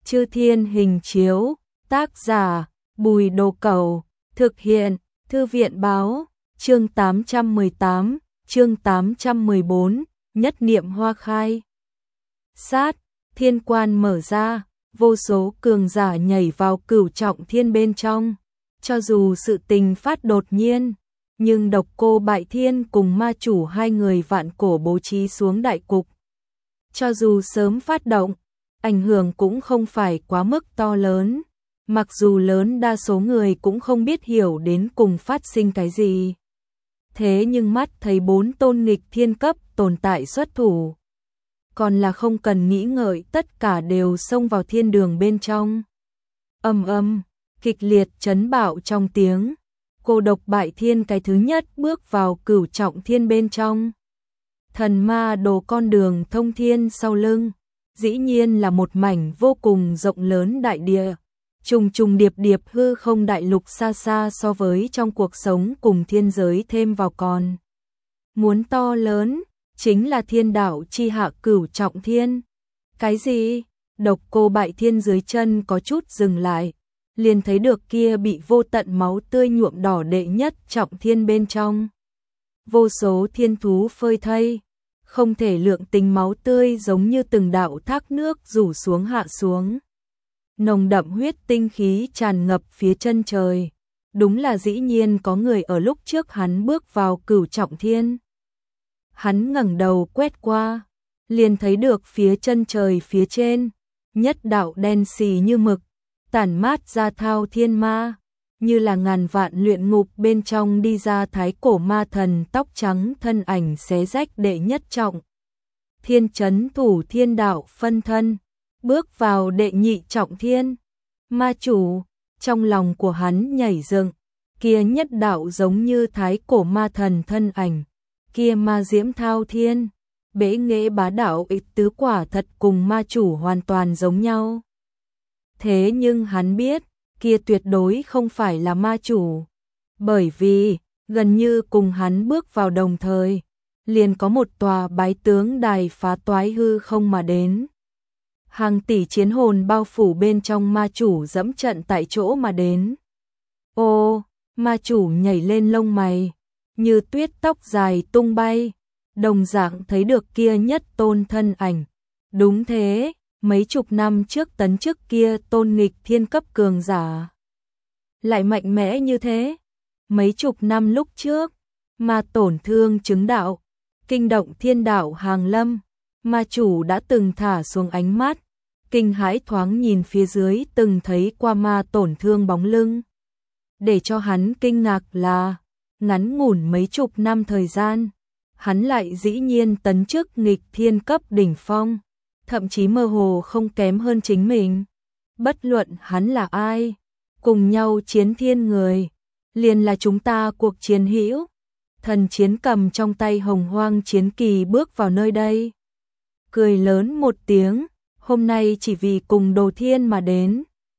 Chư Thiên Hình Chiếu, tác giả, Bùi Đồ Cẩu, thực hiện, Thư viện báo, chương 818, chương 814, nhất niệm hoa khai. Sát, thiên quan mở ra, vô số cường giả nhảy vào cửu trọng thiên bên trong. Cho dù sự tình phát đột nhiên, nhưng Độc Cô Bại Thiên cùng ma chủ hai người vạn cổ bố trí xuống đại cục. Cho dù sớm phát động, ảnh hưởng cũng không phải quá mức to lớn. Mặc dù lớn đa số người cũng không biết hiểu đến cùng phát sinh cái gì. Thế nhưng mắt thấy 4 tôn nghịch thiên cấp tồn tại xuất thủ. Còn là không cần nghĩ ngợi, tất cả đều xông vào thiên đường bên trong. Âm, kịch liệt chấn bạo trong tiếng. Cô Độc Bại Thiên cái thứ nhất bước vào cửu trọng thiên bên trong. Thần ma đồ con đường thông thiên sau lưng, dĩ nhiên là một mảnh vô cùng rộng lớn đại địa. Trùng trùng điệp điệp hư không đại lục xa xa so với trong cuộc sống cùng thiên giới thêm vào còn. Muốn to lớn, chính là thiên đạo chi hạ cửu trọng thiên. Cái gì? Độc Cô Bại Thiên dưới chân có chút dừng lại, liền thấy được kia bị vô tận máu tươi nhuộm đỏ đệ nhất trọng thiên bên trong. Vô số thiên thú phơi thây, không thể lượng tính máu tươi giống như từng đạo thác nước rủ xuống hạ xuống. Nồng đậm huyết tinh khí tràn ngập phía chân trời. Đúng là dĩ nhiên có người ở lúc trước hắn bước vào cửu trọng thiên. Hắn ngẩng đầu quét qua, liền thấy được phía chân trời phía trên, nhất đạo đen xì như mực, tản mát ra thao thiên ma, như là ngàn vạn luyện ngục bên trong đi ra thái cổ ma thần tóc trắng thân ảnh xé rách đệ nhất trọng. Thiên chấn thủ thiên đạo phân thân, bước vào đệ nhị trọng thiên. Ma chủ, trong lòng của hắn nhảy dựng, kia nhất đạo giống như thái cổ ma thần thân ảnh, kia ma diễm thao thiên, bế nghệ bá đạo ịch tứ quả thật cùng ma chủ hoàn toàn giống nhau. Thế nhưng hắn biết, kia tuyệt đối không phải là ma chủ, bởi vì, gần như cùng hắn bước vào đồng thời, liền có một tòa bái tướng đài phá toái hư không mà đến. Hàng tỷ chiến hồn bao phủ bên trong ma chủ dẫm trận tại chỗ mà đến. Ô, ma chủ nhảy lên lông mày, như tuyết tóc dài tung bay, đồng dạng thấy được kia nhất tôn thân ảnh. Đúng thế, mấy chục năm trước tấn chức kia tôn nghịch thiên cấp cường giả. Lại mạnh mẽ như thế. Mấy chục năm lúc trước, ma tổn thương chứng đạo, kinh động thiên đạo hàng lâm, ma chủ đã từng thả xuống ánh mắt, kinh hãi thoáng nhìn phía dưới từng thấy qua ma tổn thương bóng lưng. Để cho hắn kinh ngạc là, ngắn ngủn mấy chục năm thời gian, hắn lại dĩ nhiên tấn chức nghịch thiên cấp đỉnh phong, thậm chí mơ hồ không kém hơn chính mình. Bất luận hắn là ai, cùng nhau chiến thiên người, liền là chúng ta cuộc chiến hữu. Thần chiến cầm trong tay hồng hoang chiến kỳ bước vào nơi đây. Cười lớn một tiếng, hôm nay chỉ vì cùng Đồ Thiên mà đến.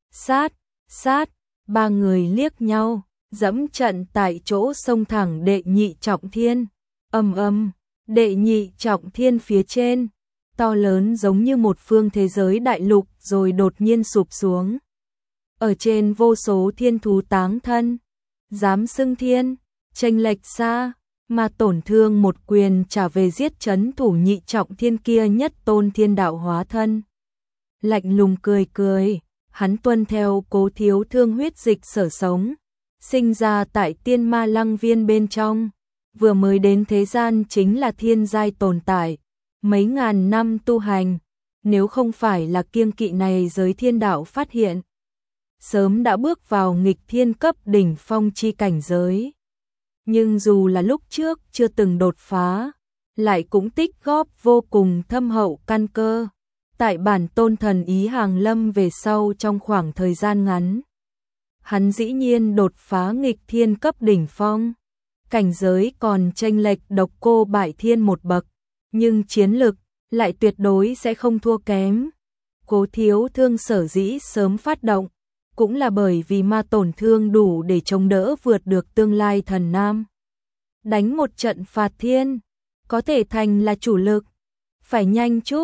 Sát, ba người liếc nhau, dẫm trận tại chỗ xông thẳng đệ nhị trọng thiên. Âm, đệ nhị trọng thiên phía trên, to lớn giống như một phương thế giới đại lục rồi đột nhiên sụp xuống. Ở trên vô số thiên thú táng thân, dám xưng thiên, chênh lệch xa, mà tổn thương một quyền trả về giết chấn thủ nhị trọng thiên kia nhất tôn thiên đạo hóa thân. Lạnh lùng cười, hắn tuân theo Cố Thiếu Thương huyết dịch sở sống, sinh ra tại Tiên Ma Lăng Viên bên trong, vừa mới đến thế gian chính là thiên giai tồn tại, mấy ngàn năm tu hành, nếu không phải là kiêng kỵ này giới thiên đạo phát hiện, sớm đã bước vào nghịch thiên cấp đỉnh phong chi cảnh giới. Nhưng dù là lúc trước chưa từng đột phá, lại cũng tích góp vô cùng thâm hậu căn cơ. Tại bản tôn thần ý hàng lâm về sau trong khoảng thời gian ngắn, hắn dĩ nhiên đột phá nghịch thiên cấp đỉnh phong. Cảnh giới còn chênh lệch Độc Cô Bại Thiên một bậc, nhưng chiến lực lại tuyệt đối sẽ không thua kém. Cố Thiếu Thương sở dĩ sớm phát động, cũng là bởi vì ma tổn thương đủ để chống đỡ vượt được tương lai thần nam. Đánh một trận phạt thiên, có thể thành là chủ lực, phải nhanh chút,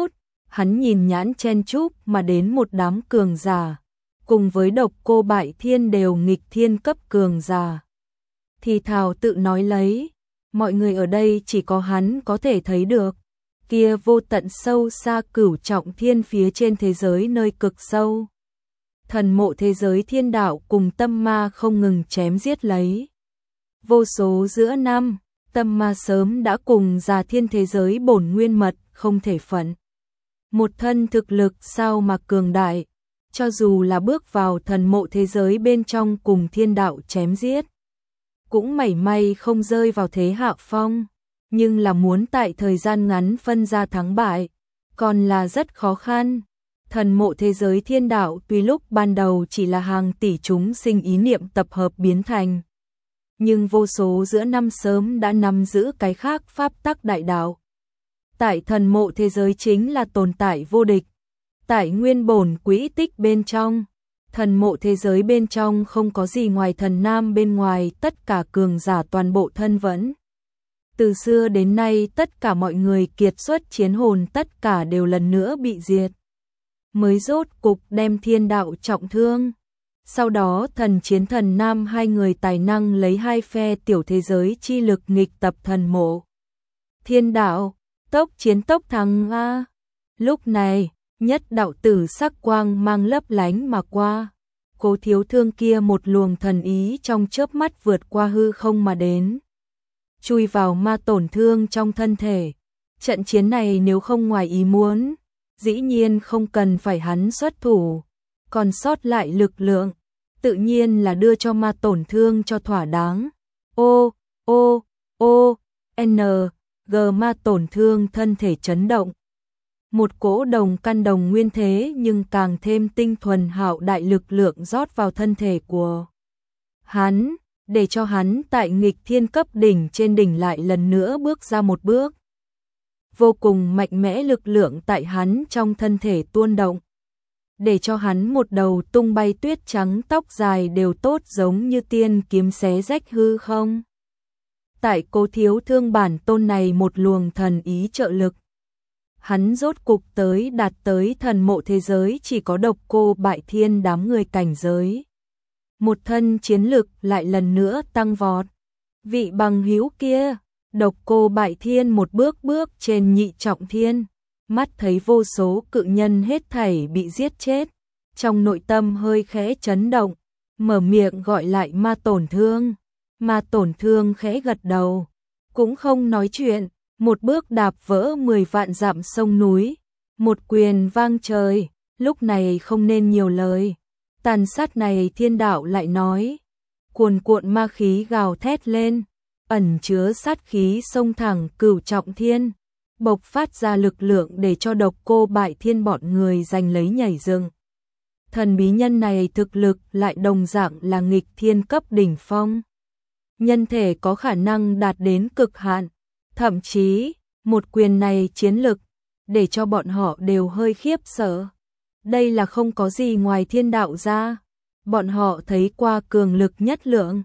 Hắn nhìn nhãn chen chúc mà đến một đám cường giả, cùng với Độc Cô Bại Thiên đều nghịch thiên cấp cường giả. Thì thào tự nói lấy, mọi người ở đây chỉ có hắn có thể thấy được, kia vô tận sâu xa cửu trọng thiên phía trên thế giới nơi cực sâu. Thần mộ thế giới thiên đạo cùng tâm ma không ngừng chém giết lấy. Vô số giữa năm, tâm ma sớm đã cùng già thiên thế giới bổn nguyên mật không thể phận. Một thân thực lực sao mà cường đại, cho dù là bước vào thần mộ thế giới bên trong cùng thiên đạo chém giết, cũng mảy may không rơi vào thế hạ phong, nhưng là muốn tại thời gian ngắn phân ra thắng bại, còn là rất khó khăn. Thần mộ thế giới thiên đạo tuy lúc ban đầu chỉ là hàng tỷ chúng sinh ý niệm tập hợp biến thành, nhưng vô số giữa năm sớm đã nắm giữ cái khác pháp tắc đại đạo. Tại thần mộ thế giới chính là tồn tại vô địch. Tại nguyên bổn quỹ tích bên trong, thần mộ thế giới bên trong không có gì ngoài thần nam bên ngoài, tất cả cường giả toàn bộ thân vẫn. Từ xưa đến nay tất cả mọi người kiệt xuất chiến hồn tất cả đều lần nữa bị diệt. Mới rốt cục đem thiên đạo trọng thương. Sau đó thần chiến thần nam hai người tài năng lấy hai phe tiểu thế giới chi lực nghịch tập thần mộ. Thiên đạo, tốc chiến tốc thắng a. Lúc này, nhất đạo tử sắc quang mang lấp lánh mà qua. Cố Thiếu Thương kia một luồng thần ý trong chớp mắt vượt qua hư không mà đến, chui vào Ma Tổn Thương trong thân thể. Trận chiến này nếu không ngoài ý muốn, dĩ nhiên không cần phải hắn xuất thủ, còn sót lại lực lượng, tự nhiên là đưa cho Ma Tổn Thương cho thỏa đáng. G Ma Tổn Thương thân thể chấn động. Một cỗ đồng căn đồng nguyên thế nhưng càng thêm tinh thuần hạo đại lực lượng rót vào thân thể của hắn, để cho hắn tại nghịch thiên cấp đỉnh trên đỉnh lại lần nữa bước ra một bước. Vô cùng mạnh mẽ lực lượng tại hắn trong thân thể tuôn động, để cho hắn một đầu tung bay tuyết trắng tóc dài đều tốt giống như tiên kiếm xé rách hư không. Tại Cố Thiếu Thương bản tôn này một luồng thần ý trợ lực, hắn rốt cục đạt tới thần mộ thế giới chỉ có Độc Cô Bại Thiên đám người cảnh giới. Một thân chiến lực lại lần nữa tăng vọt. Vị bằng hữu kia, Độc Cô Bại Thiên một bước trên nhị trọng thiên, mắt thấy vô số cự nhân hết thảy bị giết chết, trong nội tâm hơi khẽ chấn động, mở miệng gọi lại Ma Tổn Thương. Ma Tổn Thương khẽ gật đầu, cũng không nói chuyện, một bước đạp vỡ 10 vạn dặm sông núi, một quyền vang trời, lúc này không nên nhiều lời. Tàn sát này thiên đạo lại nói, cuồn cuộn ma khí gào thét lên, ẩn chứa sát khí xông thẳng cửu trọng thiên, bộc phát ra lực lượng để cho Độc Cô Bại Thiên bọn người giành lấy nhảy dựng. Thần bí nhân này thực lực lại đồng dạng là nghịch thiên cấp đỉnh phong. Nhân thể có khả năng đạt đến cực hạn, thậm chí, một quyền này chiến lực, để cho bọn họ đều hơi khiếp sợ. Đây là không có gì ngoài thiên đạo ra, bọn họ thấy qua cường lực nhất lượng.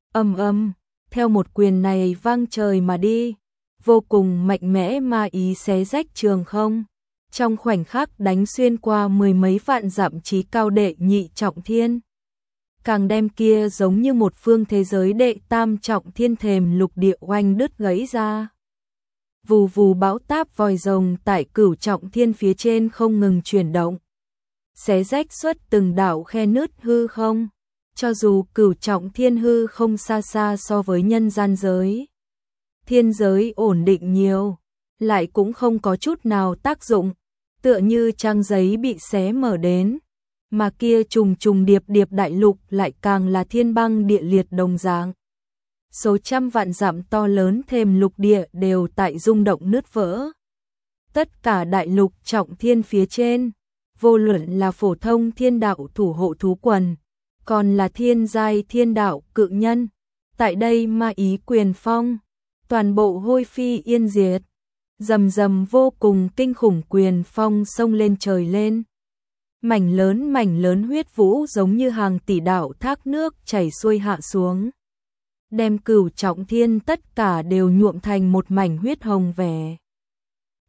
Theo một quyền này vang trời mà đi, vô cùng mạnh mẽ ma ý xé rách trường không, trong khoảnh khắc đánh xuyên qua 10 mấy vạn dặm chí cao đệ nhị trọng thiên. Càng đem kia giống như một phương thế giới đệ tam trọng thiên thềm lục địa oanh đứt gãy ra. Vù vù bão táp vòi rồng tại cửu trọng thiên phía trên không ngừng chuyển động, xé rách xuất từng đạo khe nứt hư không, cho dù cửu trọng thiên hư không xa xa so với nhân gian giới. Thiên giới ổn định nhiều, lại cũng không có chút nào tác dụng, tựa như trang giấy bị xé mở đến, mà kia trùng trùng điệp điệp đại lục lại càng là thiên băng địa liệt đồng dạng. Số trăm vạn dặm to lớn thềm lục địa đều tại rung động nứt vỡ. Tất cả đại lục trọng thiên phía trên, vô luận là phổ thông thiên đạo thủ hộ thú quần, còn là thiên giai thiên đạo cự nhân, tại đây ma ý quyền phong, toàn bộ hôi phi yên diệt. Rầm rầm vô cùng kinh khủng quyền phong xông lên trời lên. Mảnh lớn huyết vũ giống như hàng tỷ đạo thác nước chảy xuôi hạ xuống, đem cửu trọng thiên tất cả đều nhuộm thành một mảnh huyết hồng vẻ.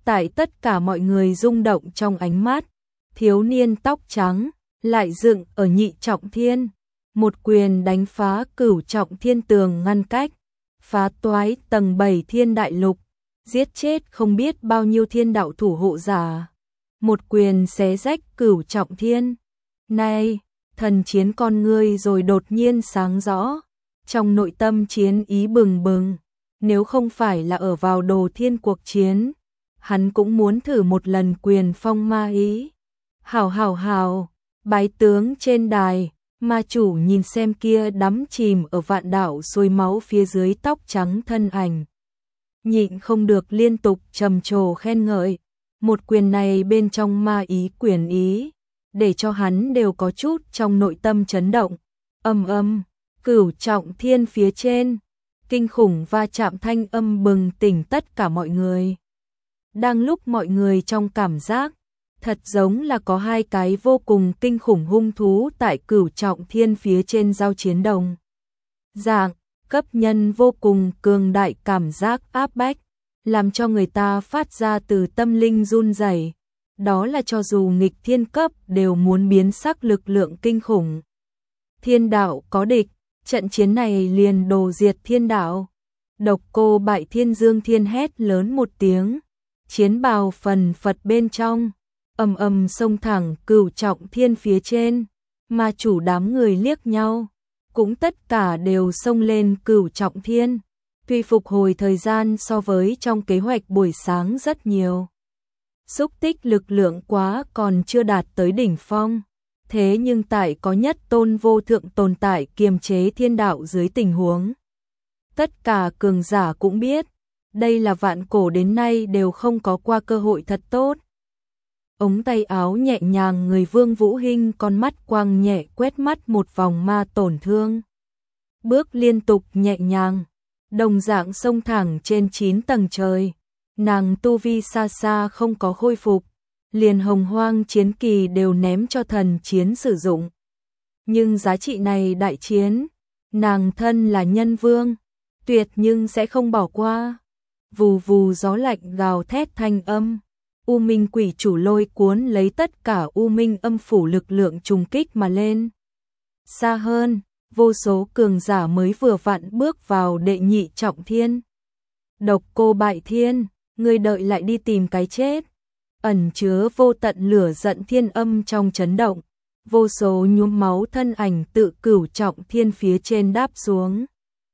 Tại tất cả mọi người rung động trong ánh mắt, thiếu niên tóc trắng lại dựng ở nhị trọng thiên, một quyền đánh phá cửu trọng thiên tường ngăn cách, phá toái tầng 7 thiên đại lục, giết chết không biết bao nhiêu thiên đạo thủ hộ giả. Một quyền xé rách cửu trọng thiên. Này, thần chiến con ngươi rồi đột nhiên sáng rõ, trong nội tâm chiến ý bừng bừng, nếu không phải là ở vào Đồ Thiên cuộc chiến, hắn cũng muốn thử một lần quyền phong ma ý. Hào, bái tướng trên đài, ma chủ nhìn xem kia đắm chìm ở vạn đạo sôi máu phía dưới tóc trắng thân ảnh. Nhịn không được liên tục trầm trồ khen ngợi, một quyền này bên trong ma ý quyền ý, để cho hắn đều có chút trong nội tâm chấn động. Cửu trọng thiên phía trên, kinh khủng va chạm thanh âm bừng tỉnh tất cả mọi người. Đang lúc mọi người trong cảm giác, thật giống là có hai cái vô cùng kinh khủng hung thú tại cửu trọng thiên phía trên giao chiến đồng. Dạng, cấp nhân vô cùng cường đại cảm giác áp bách, làm cho người ta phát ra từ tâm linh run rẩy. Đó là cho dù nghịch thiên cấp đều muốn biến sắc lực lượng kinh khủng. Thiên đạo có địch, trận chiến này liền đồ diệt thiên đạo. Độc Cô Bại Thiên Dương Thiên hét lớn một tiếng, chiến bào phần phật bên trong, xông thẳng cửu trọng thiên phía trên, mà chủ đám người liếc nhau, cũng tất cả đều xông lên cửu trọng thiên. Tuy phục hồi thời gian so với trong kế hoạch buổi sáng rất nhiều, xúc tích lực lượng quá còn chưa đạt tới đỉnh phong, thế nhưng tại có nhất tôn vô thượng tồn tại kiềm chế thiên đạo dưới tình huống, tất cả cường giả cũng biết, đây là vạn cổ đến nay đều không có qua cơ hội thật tốt. Ống tay áo nhẹ nhàng người Vương Vũ Hinh con mắt quang nhẹ quét mắt một vòng ma tổn thương. Bước liên tục nhẹ nhàng, đồng dạng xông thẳng trên 9 tầng trời. Nàng tu vi xa xa không có khôi phục, liền hồng hoang chiến kỳ đều ném cho thần chiến sử dụng. Nhưng giá trị này đại chiến, nàng thân là nhân vương, tuyệt nhưng sẽ không bỏ qua. Vù vù gió lạnh gào thét thanh âm, U Minh quỷ chủ lôi cuốn lấy tất cả U Minh âm phủ lực lượng trùng kích mà lên. Xa hơn, vô số cường giả mới vừa vặn bước vào đệ nhị trọng thiên. Độc Cô Bại Thiên, ngươi đợi lại đi tìm cái chết. Ẩn chứa vô tận lửa giận thiên âm trong chấn động, vô số nhuốm máu thân ảnh tự cửu trọng thiên phía trên đáp xuống.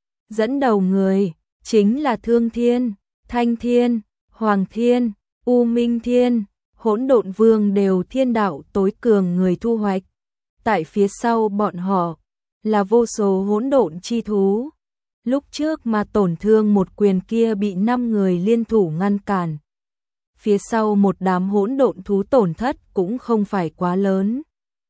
Dẫn đầu người chính là Thương Thiên, Thanh Thiên, Hoàng Thiên, U Minh Thiên, Hỗn Độn Vương đều thiên đạo tối cường người thu hoạch. Tại phía sau bọn họ là vô số hỗn độn chi thú. Lúc trước mà tổn thương một quyền kia bị 5 người liên thủ ngăn cản. Phía sau một đám hỗn độn thú tổn thất cũng không phải quá lớn.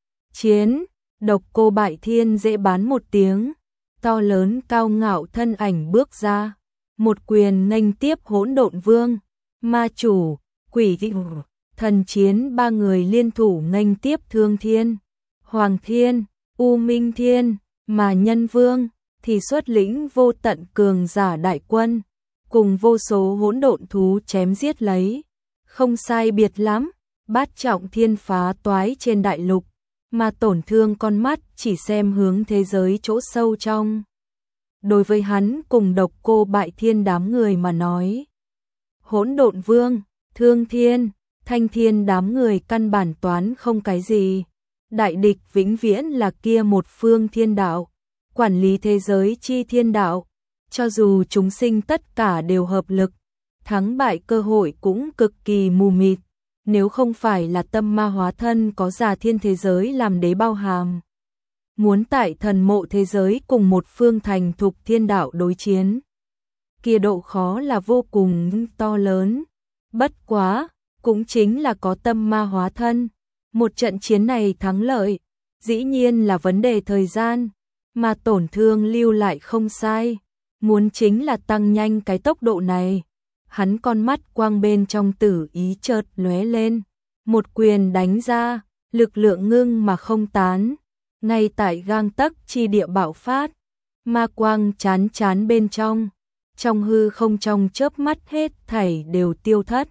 Chiến, Độc Cô Bại Thiên dễ bán một tiếng, to lớn cao ngạo thân ảnh bước ra, một quyền nghênh tiếp Hỗn Độn Vương, Ma Chủ, Quỷ Thần Chiến, 3 người liên thủ nghênh tiếp Thương Thiên, Hoàng Thiên, U Minh Thiên, mà Nhân Vương thì xuất lĩnh vô tận cường giả đại quân, cùng vô số hỗn độn thú chém giết lấy. Không sai biệt lắm, bát trọng thiên phá toái trên đại lục, mà tổn thương con mắt chỉ xem hướng thế giới chỗ sâu trong. Đối với hắn cùng Độc Cô Bại Thiên đám người mà nói, Hỗn Độn Vương, Thương Thiên, Thanh Thiên đám người căn bản toán không cái gì. Đại địch vĩnh viễn là kia một phương thiên đạo, quản lý thế giới chi thiên đạo, cho dù chúng sinh tất cả đều hợp lực, thắng bại cơ hội cũng cực kỳ mù mịt, nếu không phải là tâm ma hóa thân có Già Thiên thế giới làm đế bao hàm. Muốn tại thần mộ thế giới cùng một phương thành thục thiên đạo đối chiến, kia độ khó là vô cùng to lớn. Bất quá, cũng chính là có tâm ma hóa thân, một trận chiến này thắng lợi, dĩ nhiên là vấn đề thời gian, mà tổn thương lưu lại không sai, muốn chính là tăng nhanh cái tốc độ này. Hắn con mắt quang bên trong tử ý chợt lóe lên, một quyền đánh ra, lực lượng ngưng mà không tán, ngay tại gang tấc chi địa bạo phát, ma quang chán bên trong hư không trong chớp mắt hết thảy đều tiêu thất,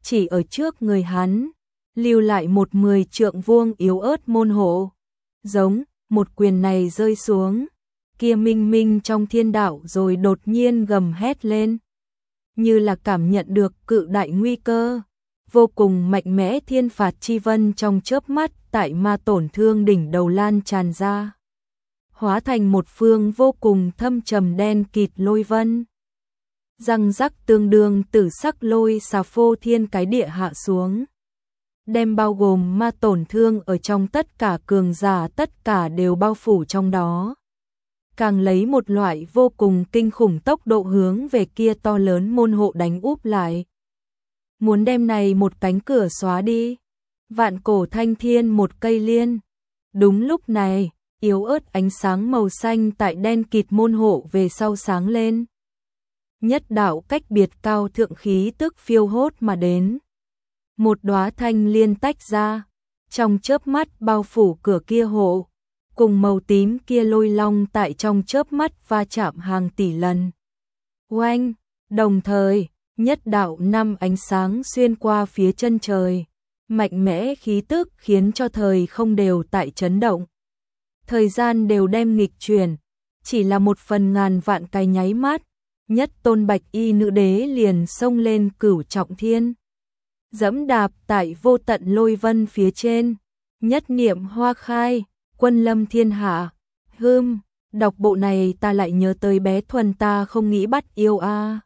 chỉ ở trước người hắn, lưu lại một 10 trượng vuông yếu ớt môn hộ. Giống, một quyền này rơi xuống, kia minh minh trong thiên đạo rồi đột nhiên gầm hét lên. Như là cảm nhận được cự đại nguy cơ, vô cùng mạnh mẽ thiên phạt chi vân trong chớp mắt tại ma tổn thương đỉnh đầu lan tràn ra. Hóa thành một phương vô cùng thâm trầm đen kịt lôi vân. Răng rắc tương đương tử sắc lôi xà phô thiên cái địa hạ xuống. Đem bao gồm ma tổn thương ở trong tất cả cường giả tất cả đều bao phủ trong đó. Càng lấy một loại vô cùng kinh khủng tốc độ hướng về kia to lớn môn hộ đánh úp lại. Muốn đem này một cánh cửa xóa đi. Vạn cổ thanh thiên một cây liên. Đúng lúc này, yếu ớt ánh sáng màu xanh tại đen kịt môn hộ về sau sáng lên. Nhất đạo cách biệt cao thượng khí tức phiêu hốt mà đến. Một đóa thanh liên tách ra, trong chớp mắt bao phủ cửa kia hộ, cùng màu tím kia lôi long tại trong chớp mắt va chạm hàng tỷ lần. Oanh, đồng thời, nhất đạo năm ánh sáng xuyên qua phía chân trời, mạnh mẽ khí tức khiến cho thời không đều tại chấn động. Thời gian đều đem nghịch chuyển, chỉ là một phần ngàn vạn cái nháy mắt, nhất tôn bạch y nữ đế liền xông lên cửu trọng thiên. Dẫm đạp tại vô tận lôi vân phía trên, nhất niệm hoa khai, quân lâm thiên hạ. Đọc bộ này ta lại nhớ tới bé Thuần ta không nghĩ bắt yêu a.